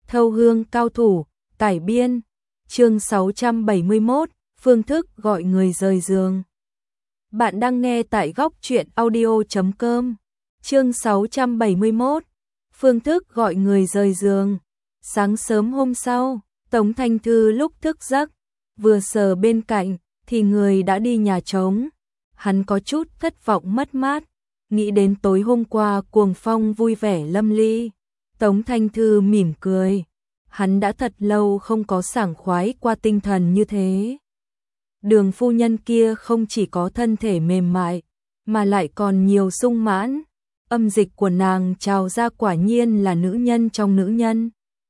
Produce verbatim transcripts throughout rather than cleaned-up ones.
Thâu hương cao thủ, cải biên, chương sáu trăm bảy mươi mốt, phương thức gọi người rời giường. Bạn đang nghe tại góc truyện audio chấm com, chương sáu trăm bảy mươi mốt, phương thức gọi người rời giường. Sáng sớm hôm sau, Tống Thanh Thư lúc thức giấc, vừa sờ bên cạnh, thì người đã đi nhà trống. Hắn có chút thất vọng mất mát, nghĩ đến tối hôm qua cuồng phong vui vẻ lâm ly. Tống Thanh Thư mỉm cười, hắn đã thật lâu không có sảng khoái qua tinh thần như thế. Đường phu nhân kia không chỉ có thân thể mềm mại, mà lại còn nhiều sung mãn, âm dịch của nàng trào ra quả nhiên là nữ nhân trong nữ nhân.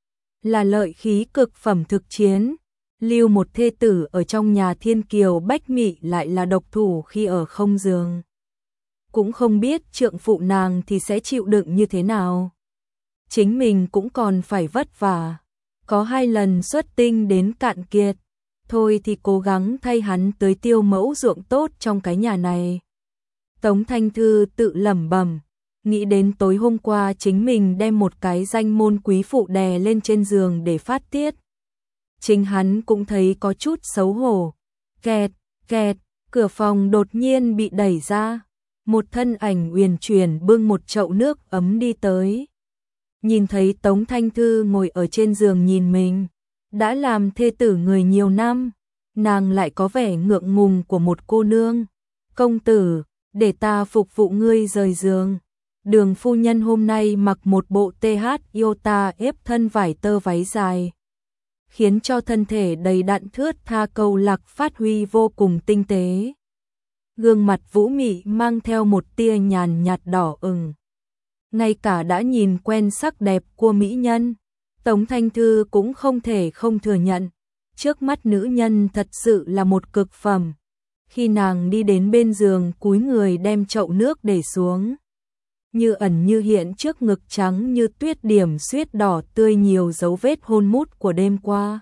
Là lợi khí cực phẩm thực chiến, lưu một thê tử ở trong nhà thiên kiều bách mị lại là độc thủ khi ở không giường. Cũng không biết trượng phụ nàng thì sẽ chịu đựng như thế nào. Chính mình cũng còn phải vất vả, có hai lần xuất tinh đến cạn kiệt, thôi thì cố gắng thay hắn tưới tiêu mẫu ruộng tốt trong cái nhà này. Tống Thanh Thư tự lẩm bẩm, nghĩ đến tối hôm qua chính mình đem một cái danh môn quý phụ đè lên trên giường để phát tiết. Chính hắn cũng thấy có chút xấu hổ. Kẹt, kẹt, cửa phòng đột nhiên bị đẩy ra, một thân ảnh uyển chuyển bưng một chậu nước ấm đi tới. Nhìn thấy Tống Thanh Thư ngồi ở trên giường nhìn mình, đã làm thê tử người nhiều năm, nàng lại có vẻ ngượng ngùng của một cô nương. Công tử, để ta phục vụ ngươi rời giường. Đường phu nhân hôm nay mặc một bộ tê hát Iota ép thân vải tơ váy dài, khiến cho thân thể đầy đặn thướt tha câu lạc phát huy vô cùng tinh tế. Gương mặt vũ mị mang theo một tia nhàn nhạt đỏ ửng. Ngay cả đã nhìn quen sắc đẹp của mỹ nhân, Tống Thanh Thư cũng không thể không thừa nhận, trước mắt nữ nhân thật sự là một cực phẩm. Khi nàng đi đến bên giường cúi người đem chậu nước để xuống, như ẩn như hiện trước ngực trắng như tuyết điểm xuyết đỏ tươi nhiều dấu vết hôn mút của đêm qua.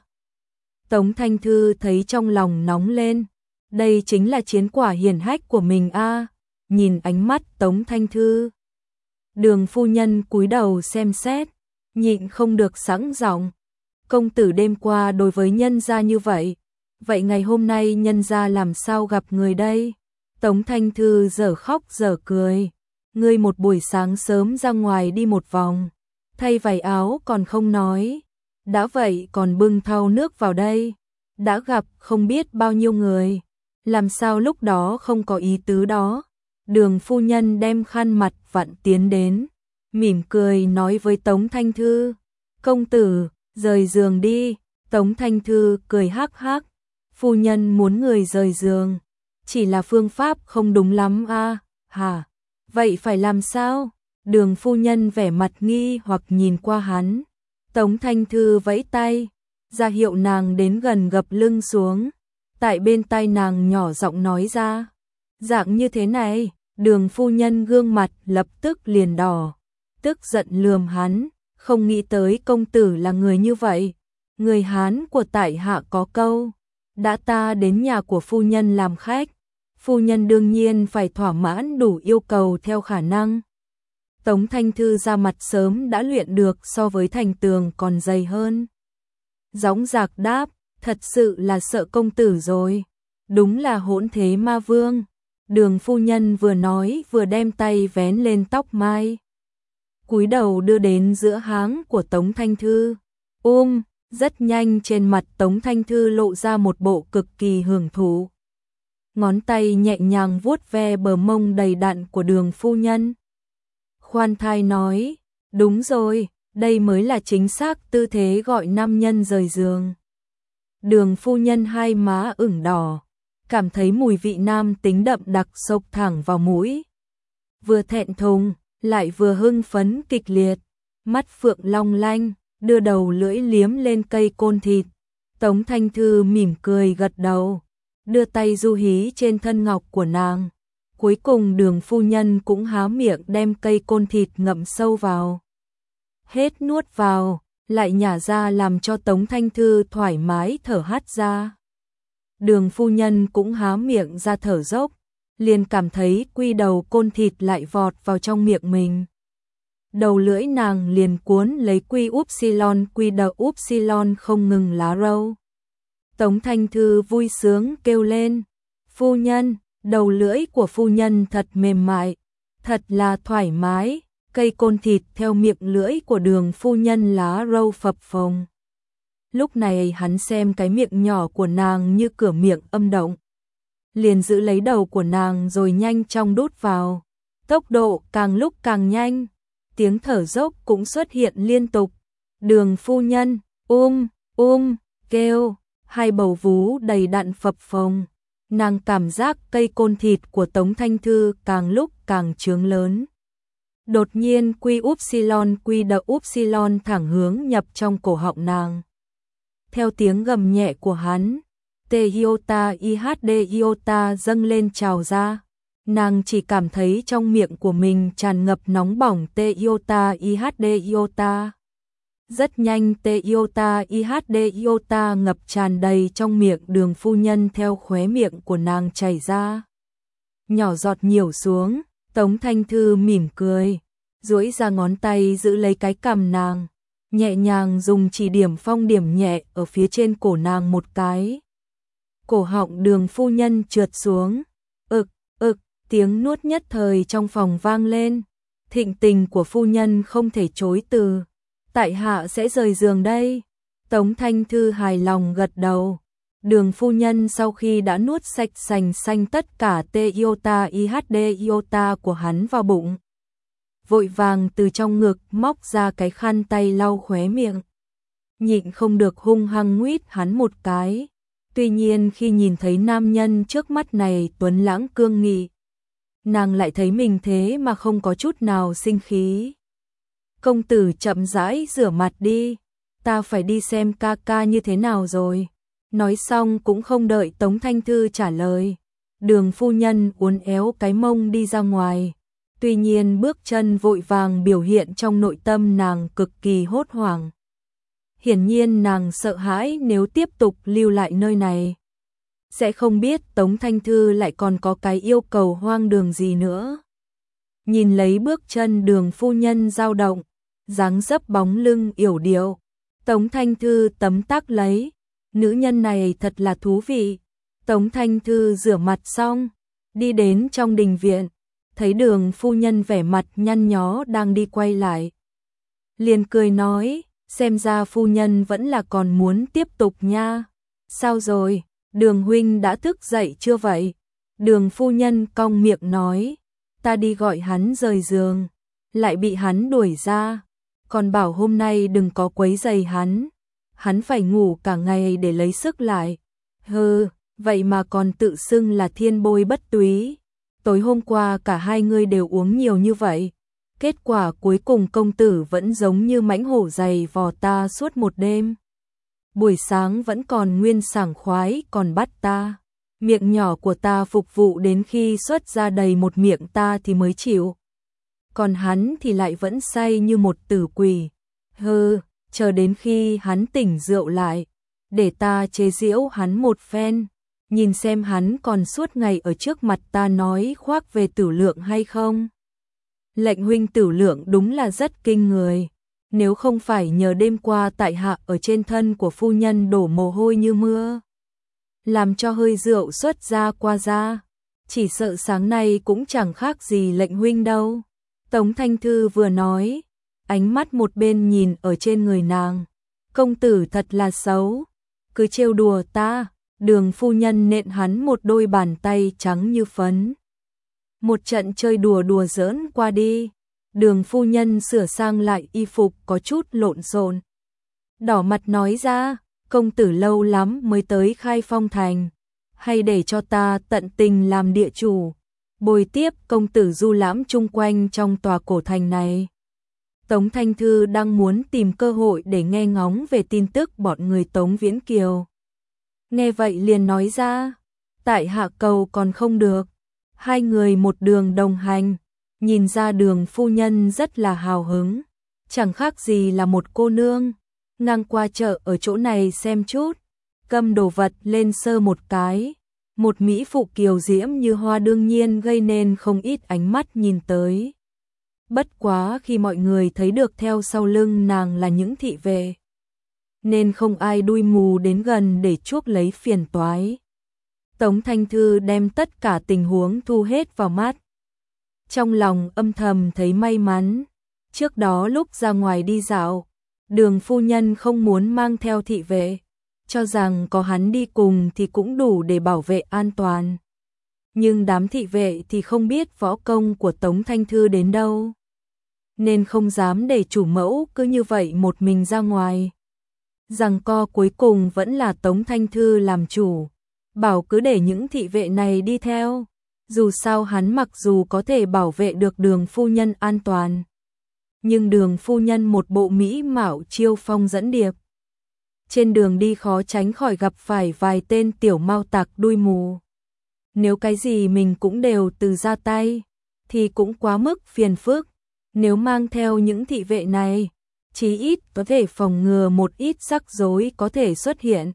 Tống Thanh Thư thấy trong lòng nóng lên, đây chính là chiến quả hiển hách của mình a. À. Nhìn ánh mắt Tống Thanh Thư, Đường phu nhân cúi đầu xem xét, nhịn không được sẵn giọng, công tử đêm qua đối với nhân gia như vậy, vậy ngày hôm nay nhân gia làm sao gặp người đây? Tống Thanh Thư dở khóc dở cười, ngươi một buổi sáng sớm ra ngoài đi một vòng, thay váy áo còn không nói, đã vậy còn bưng thau nước vào đây, đã gặp không biết bao nhiêu người, làm sao lúc đó không có ý tứ đó. Đường phu nhân đem khăn mặt vặn tiến đến, mỉm cười nói với Tống Thanh Thư, công tử, rời giường đi. Tống Thanh Thư cười hắc hắc, phu nhân muốn người rời giường, chỉ là phương pháp không đúng lắm a. À, hả, vậy phải làm sao? Đường phu nhân vẻ mặt nghi hoặc nhìn qua hắn. Tống Thanh Thư vẫy tay, ra hiệu nàng đến gần gập lưng xuống, tại bên tai nàng nhỏ giọng nói ra, dạng như thế này. Đường phu nhân gương mặt lập tức liền đỏ, tức giận lườm hắn, không nghĩ tới công tử là người như vậy. Người Hán của tại hạ có câu, đã ta đến nhà của phu nhân làm khách, phu nhân đương nhiên phải thỏa mãn đủ yêu cầu theo khả năng. Tống Thanh Thư ra mặt sớm đã luyện được so với thành tường còn dày hơn. Dõng dạc đáp, thật sự là sợ công tử rồi, đúng là hỗn thế ma vương. Đường phu nhân vừa nói vừa đem tay vén lên tóc mai, cúi đầu đưa đến giữa háng của Tống Thanh Thư. Um, rất nhanh trên mặt Tống Thanh Thư lộ ra một bộ cực kỳ hưởng thụ. Ngón tay nhẹ nhàng vuốt ve bờ mông đầy đặn của đường phu nhân. Khoan thai nói, đúng rồi, đây mới là chính xác tư thế gọi nam nhân rời giường. Đường phu nhân hai má ửng đỏ, cảm thấy mùi vị nam tính đậm đặc xộc thẳng vào mũi. Vừa thẹn thùng, lại vừa hưng phấn kịch liệt, mắt phượng long lanh, đưa đầu lưỡi liếm lên cây côn thịt. Tống Thanh Thư mỉm cười gật đầu, đưa tay du hí trên thân ngọc của nàng. Cuối cùng đường phu nhân cũng há miệng đem cây côn thịt ngậm sâu vào. Hết nuốt vào, lại nhả ra làm cho Tống Thanh Thư thoải mái thở hắt ra. Đường phu nhân cũng há miệng ra thở dốc, liền cảm thấy quy đầu côn thịt lại vọt vào trong miệng mình. đầu lưỡi nàng liền cuốn lấy quy upsilon quy đờ upsilon không ngừng lá râu. Tống Thanh Thư vui sướng kêu lên, phu nhân, đầu lưỡi của phu nhân thật mềm mại, thật là thoải mái, cây côn thịt theo miệng lưỡi của Đường phu nhân lá râu phập phồng. Lúc này hắn xem cái miệng nhỏ của nàng như cửa miệng âm động, liền giữ lấy đầu của nàng rồi nhanh chóng đút vào, tốc độ càng lúc càng nhanh, tiếng thở dốc cũng xuất hiện liên tục. Đường phu nhân, um, um, kêu, hai bầu vú đầy đặn phập phồng, nàng cảm giác cây côn thịt của Tống Thanh Thư càng lúc càng trướng lớn. Đột nhiên quy upsilon quy đờ upsilon thẳng hướng nhập trong cổ họng nàng. Theo tiếng gầm nhẹ của hắn, T iota I H D iota dâng lên trào ra. Nàng chỉ cảm thấy trong miệng của mình tràn ngập nóng bỏng T iota I H D iota. Rất nhanh T iota I H D iota ngập tràn đầy trong miệng Đường phu nhân theo khóe miệng của nàng chảy ra. Nhỏ giọt nhiều xuống, Tống Thanh Thư mỉm cười, duỗi ra ngón tay giữ lấy cái cằm nàng, nhẹ nhàng dùng chỉ điểm phong điểm nhẹ ở phía trên cổ nàng một cái. Cổ họng Đường phu nhân trượt xuống, ực, ực, tiếng nuốt nhất thời trong phòng vang lên. Thịnh tình của phu nhân không thể chối từ, tại hạ sẽ rời giường đây. Tống Thanh Thư hài lòng gật đầu. Đường phu nhân sau khi đã nuốt sạch sành xanh tất cả T iota I H D iota của hắn vào bụng, vội vàng từ trong ngực móc ra cái khăn tay lau khóe miệng, nhịn không được hung hăng nguýt hắn một cái. Tuy nhiên khi nhìn thấy nam nhân trước mắt này tuấn lãng cương nghị, nàng lại thấy mình thế mà không có chút nào sinh khí. Công tử chậm rãi rửa mặt đi, ta phải đi xem ca ca như thế nào rồi. Nói xong cũng không đợi Tống Thanh Thư trả lời, Đường phu nhân uốn éo cái mông đi ra ngoài. Tuy nhiên bước chân vội vàng biểu hiện trong nội tâm nàng cực kỳ hốt hoảng. Hiển nhiên nàng sợ hãi nếu tiếp tục lưu lại nơi này, sẽ không biết Tống Thanh Thư lại còn có cái yêu cầu hoang đường gì nữa. Nhìn lấy bước chân Đường phu nhân dao động, dáng dấp bóng lưng yểu điệu, Tống Thanh Thư tấm tắc lấy, nữ nhân này thật là thú vị. Tống Thanh Thư rửa mặt xong, đi đến trong đình viện, thấy Đường phu nhân vẻ mặt nhăn nhó đang đi quay lại, liền cười nói, xem ra phu nhân vẫn là còn muốn tiếp tục nha. Sao rồi, Đường huynh đã thức dậy chưa vậy? Đường phu nhân cong miệng nói, ta đi gọi hắn rời giường, lại bị hắn đuổi ra, còn bảo hôm nay đừng có quấy rầy hắn, hắn phải ngủ cả ngày để lấy sức lại. Hừ, vậy mà còn tự xưng là thiên bôi bất túy. Tối hôm qua cả hai ngươi đều uống nhiều như vậy, kết quả cuối cùng công tử vẫn giống như mãnh hổ giày vò ta suốt một đêm. Buổi sáng vẫn còn nguyên sảng khoái còn bắt ta, miệng nhỏ của ta phục vụ đến khi xuất ra đầy một miệng ta thì mới chịu. Còn hắn thì lại vẫn say như một tử quỷ. Hừ, chờ đến khi hắn tỉnh rượu lại, để ta chế giễu hắn một phen, nhìn xem hắn còn suốt ngày ở trước mặt ta nói khoác về tử lượng hay không. Lệnh huynh tử lượng đúng là rất kinh người, nếu không phải nhờ đêm qua tại hạ ở trên thân của phu nhân đổ mồ hôi như mưa, làm cho hơi rượu xuất ra qua da, chỉ sợ sáng nay cũng chẳng khác gì lệnh huynh đâu. Tống Thanh Thư vừa nói, ánh mắt một bên nhìn ở trên người nàng, công tử thật là xấu, cứ trêu đùa ta. Đường phu nhân nện hắn một đôi bàn tay trắng như phấn. Một trận chơi đùa đùa giỡn qua đi, Đường phu nhân sửa sang lại y phục có chút lộn xộn, đỏ mặt nói ra, công tử lâu lắm mới tới Khai Phong thành, hay để cho ta tận tình làm địa chủ, bồi tiếp công tử du lãm chung quanh trong tòa cổ thành này. Tống Thanh Thư đang muốn tìm cơ hội để nghe ngóng về tin tức bọn người Tống Viễn Kiều. Nghe vậy liền nói ra, tại hạ cầu còn không được. Hai người một đường đồng hành, nhìn ra Đường phu nhân rất là hào hứng, chẳng khác gì là một cô nương, ngang qua chợ ở chỗ này xem chút, cầm đồ vật lên sơ một cái, một mỹ phụ kiều diễm như hoa đương nhiên gây nên không ít ánh mắt nhìn tới. Bất quá khi mọi người thấy được theo sau lưng nàng là những thị vệ, nên không ai đuôi mù đến gần để chuốc lấy phiền toái. Tống Thanh Thư đem tất cả tình huống thu hết vào mắt. Trong lòng âm thầm thấy may mắn, trước đó lúc ra ngoài đi dạo, Đường phu nhân không muốn mang theo thị vệ, cho rằng có hắn đi cùng thì cũng đủ để bảo vệ an toàn. Nhưng đám thị vệ thì không biết võ công của Tống Thanh Thư đến đâu, nên không dám để chủ mẫu cứ như vậy một mình ra ngoài. Giằng co cuối cùng vẫn là Tống Thanh Thư làm chủ, bảo cứ để những thị vệ này đi theo, dù sao hắn mặc dù có thể bảo vệ được Đường phu nhân an toàn, nhưng Đường phu nhân một bộ mỹ mạo chiêu phong dẫn điệp, trên đường đi khó tránh khỏi gặp phải vài tên tiểu mao tặc đuôi mù. Nếu cái gì mình cũng đều từ ra tay, thì cũng quá mức phiền phức. Nếu mang theo những thị vệ này, chí ít có thể phòng ngừa một ít rắc rối có thể xuất hiện.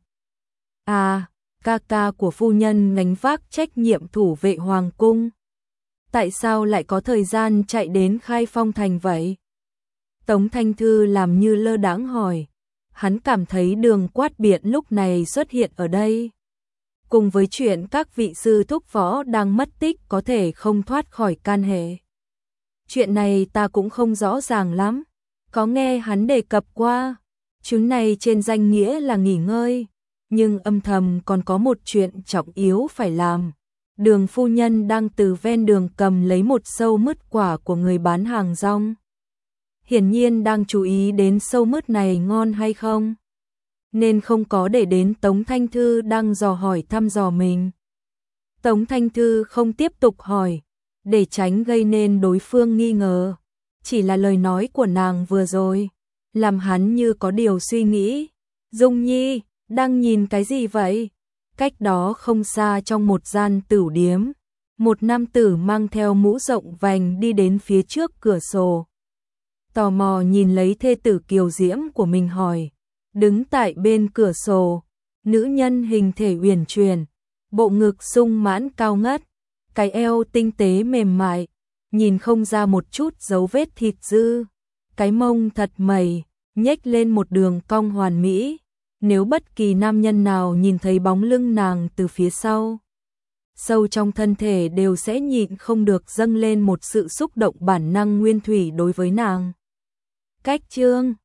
À, ca ca của phu nhân gánh vác trách nhiệm thủ vệ hoàng cung. Tại sao lại có thời gian chạy đến Khai Phong thành vậy? Tống Thanh Thư làm như lơ đãng hỏi. Hắn cảm thấy Đường Quát Biện lúc này xuất hiện ở đây, cùng với chuyện các vị sư thúc võ đang mất tích có thể không thoát khỏi can hệ. Chuyện này ta cũng không rõ ràng lắm, có nghe hắn đề cập qua, chuyến này trên danh nghĩa là nghỉ ngơi, nhưng âm thầm còn có một chuyện trọng yếu phải làm. Đường phu nhân đang từ ven đường cầm lấy một sâu mứt quả của người bán hàng rong. Hiển nhiên đang chú ý đến sâu mứt này ngon hay không, nên không có để đến Tống Thanh Thư đang dò hỏi thăm dò mình. Tống Thanh Thư không tiếp tục hỏi, để tránh gây nên đối phương nghi ngờ. Chỉ là lời nói của nàng vừa rồi, làm hắn như có điều suy nghĩ. Dung Nhi, đang nhìn cái gì vậy? Cách đó không xa trong một gian tửu điếm, một nam tử mang theo mũ rộng vành đi đến phía trước cửa sổ. Tò mò nhìn lấy thê tử kiều diễm của mình hỏi. Đứng tại bên cửa sổ, nữ nhân hình thể uyển chuyển, bộ ngực sung mãn cao ngất, cái eo tinh tế mềm mại, nhìn không ra một chút dấu vết thịt dư, cái mông thật mẩy, nhếch lên một đường cong hoàn mỹ. Nếu bất kỳ nam nhân nào nhìn thấy bóng lưng nàng từ phía sau, sâu trong thân thể đều sẽ nhịn không được dâng lên một sự xúc động bản năng nguyên thủy đối với nàng. Cách chương